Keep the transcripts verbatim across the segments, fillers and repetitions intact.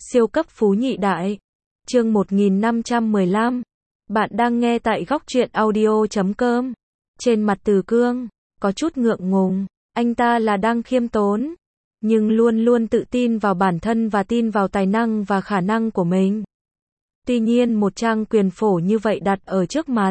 Siêu cấp phú nhị đại. Chương một nghìn năm trăm mười lăm. Bạn đang nghe tại góc truyện audio chấm com. Trên mặt Từ Cương có chút ngượng ngùng, anh ta là đang khiêm tốn, nhưng luôn luôn tự tin vào bản thân và tin vào tài năng và khả năng của mình. Tuy nhiên một trang quyền phổ như vậy đặt ở trước mặt,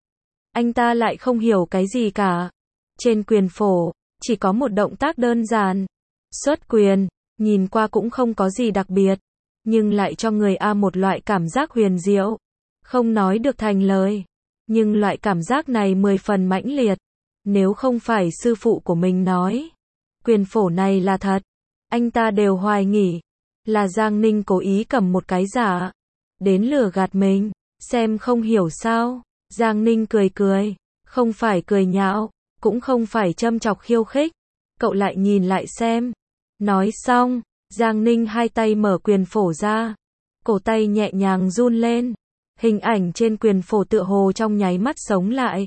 anh ta lại không hiểu cái gì cả. Trên quyền phổ, chỉ có một động tác đơn giản, xuất quyền, nhìn qua cũng không có gì đặc biệt, nhưng lại cho người A một loại cảm giác huyền diệu, không nói được thành lời. Nhưng loại cảm giác này mười phần mãnh liệt. Nếu không phải sư phụ của mình nói, quyền phổ này là thật, anh ta đều hoài nghỉ, là Giang Ninh cố ý cầm một cái giả, đến lừa gạt mình, xem không hiểu sao. Giang Ninh cười cười, không phải cười nhạo, cũng không phải châm chọc khiêu khích, cậu lại nhìn lại xem. Nói xong, Giang Ninh hai tay mở quyền phổ ra, cổ tay nhẹ nhàng run lên, hình ảnh trên quyền phổ tựa hồ trong nháy mắt sống lại.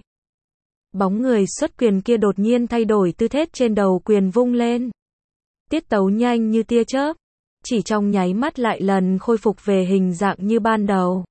Bóng người xuất quyền kia đột nhiên thay đổi tư thế trên đầu quyền vung lên. Tiết tấu nhanh như tia chớp, chỉ trong nháy mắt lại lần khôi phục về hình dạng như ban đầu.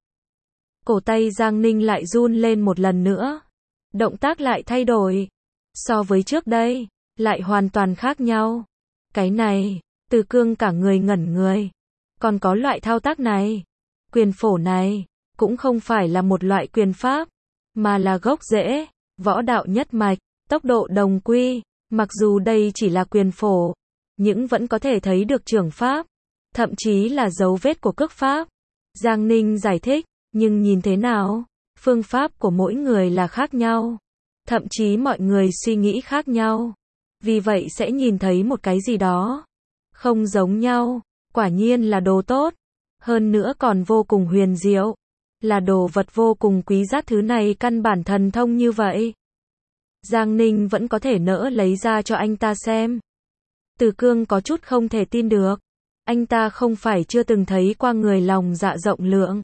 Cổ tay Giang Ninh lại run lên một lần nữa. Động tác lại thay đổi. So với trước đây, lại hoàn toàn khác nhau. Cái này, Từ Cương cả người ngẩn người. Còn có loại thao tác này. Quyền phổ này, cũng không phải là một loại quyền pháp, mà là gốc rễ, võ đạo nhất mạch, tốc độ đồng quy. Mặc dù đây chỉ là quyền phổ, nhưng vẫn có thể thấy được trường pháp, thậm chí là dấu vết của cước pháp. Giang Ninh giải thích, nhưng nhìn thế nào, phương pháp của mỗi người là khác nhau. Thậm chí mọi người suy nghĩ khác nhau. Vì vậy sẽ nhìn thấy một cái gì đó không giống nhau. Quả nhiên là đồ tốt. Hơn nữa còn vô cùng huyền diệu. Là đồ vật vô cùng quý giá, thứ này căn bản thần thông như vậy. Giang Ninh vẫn có thể nỡ lấy ra cho anh ta xem. Từ Cương có chút không thể tin được. Anh ta không phải chưa từng thấy qua người lòng dạ rộng lượng.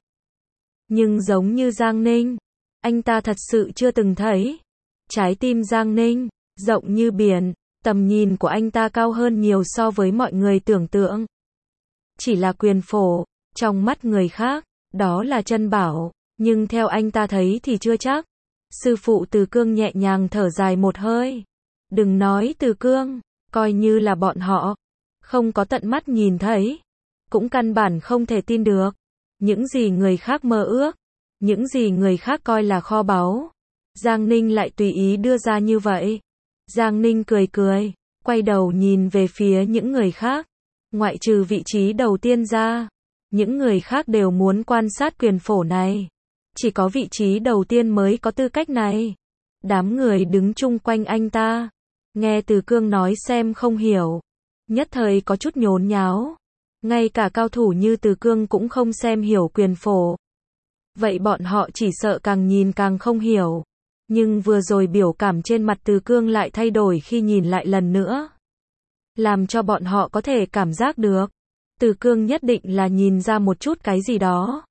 Nhưng giống như Giang Ninh, anh ta thật sự chưa từng thấy. Trái tim Giang Ninh, rộng như biển, tầm nhìn của anh ta cao hơn nhiều so với mọi người tưởng tượng. Chỉ là quyền phổ, trong mắt người khác, đó là chân bảo, nhưng theo anh ta thấy thì chưa chắc. Sư phụ Từ Cương nhẹ nhàng thở dài một hơi. Đừng nói Từ Cương, coi như là bọn họ không có tận mắt nhìn thấy, cũng căn bản không thể tin được. Những gì người khác mơ ước, những gì người khác coi là kho báu, Giang Ninh lại tùy ý đưa ra như vậy. Giang Ninh cười cười, quay đầu nhìn về phía những người khác. Ngoại trừ vị trí đầu tiên ra, những người khác đều muốn quan sát quyền phổ này. Chỉ có vị trí đầu tiên mới có tư cách này. Đám người đứng chung quanh anh ta, nghe Từ Cương nói xem không hiểu, nhất thời có chút nhốn nháo. Ngay cả cao thủ như Từ Cương cũng không xem hiểu quyền phổ. Vậy bọn họ chỉ sợ càng nhìn càng không hiểu. Nhưng vừa rồi biểu cảm trên mặt Từ Cương lại thay đổi khi nhìn lại lần nữa, làm cho bọn họ có thể cảm giác được Từ Cương nhất định là nhìn ra một chút cái gì đó.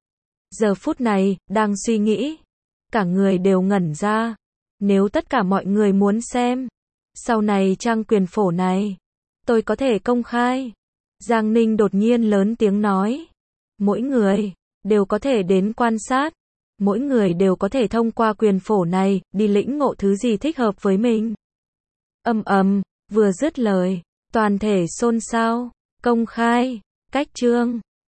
Giờ phút này, đang suy nghĩ, cả người đều ngẩn ra. Nếu tất cả mọi người muốn xem, sau này trang quyền phổ này, tôi có thể công khai. Giang Ninh đột nhiên lớn tiếng nói. Mỗi người đều có thể đến quan sát. Mỗi người đều có thể thông qua quyền phổ này, đi lĩnh ngộ thứ gì thích hợp với mình. Ầm ầm, vừa dứt lời, toàn thể xôn xao. Công khai, cách chương.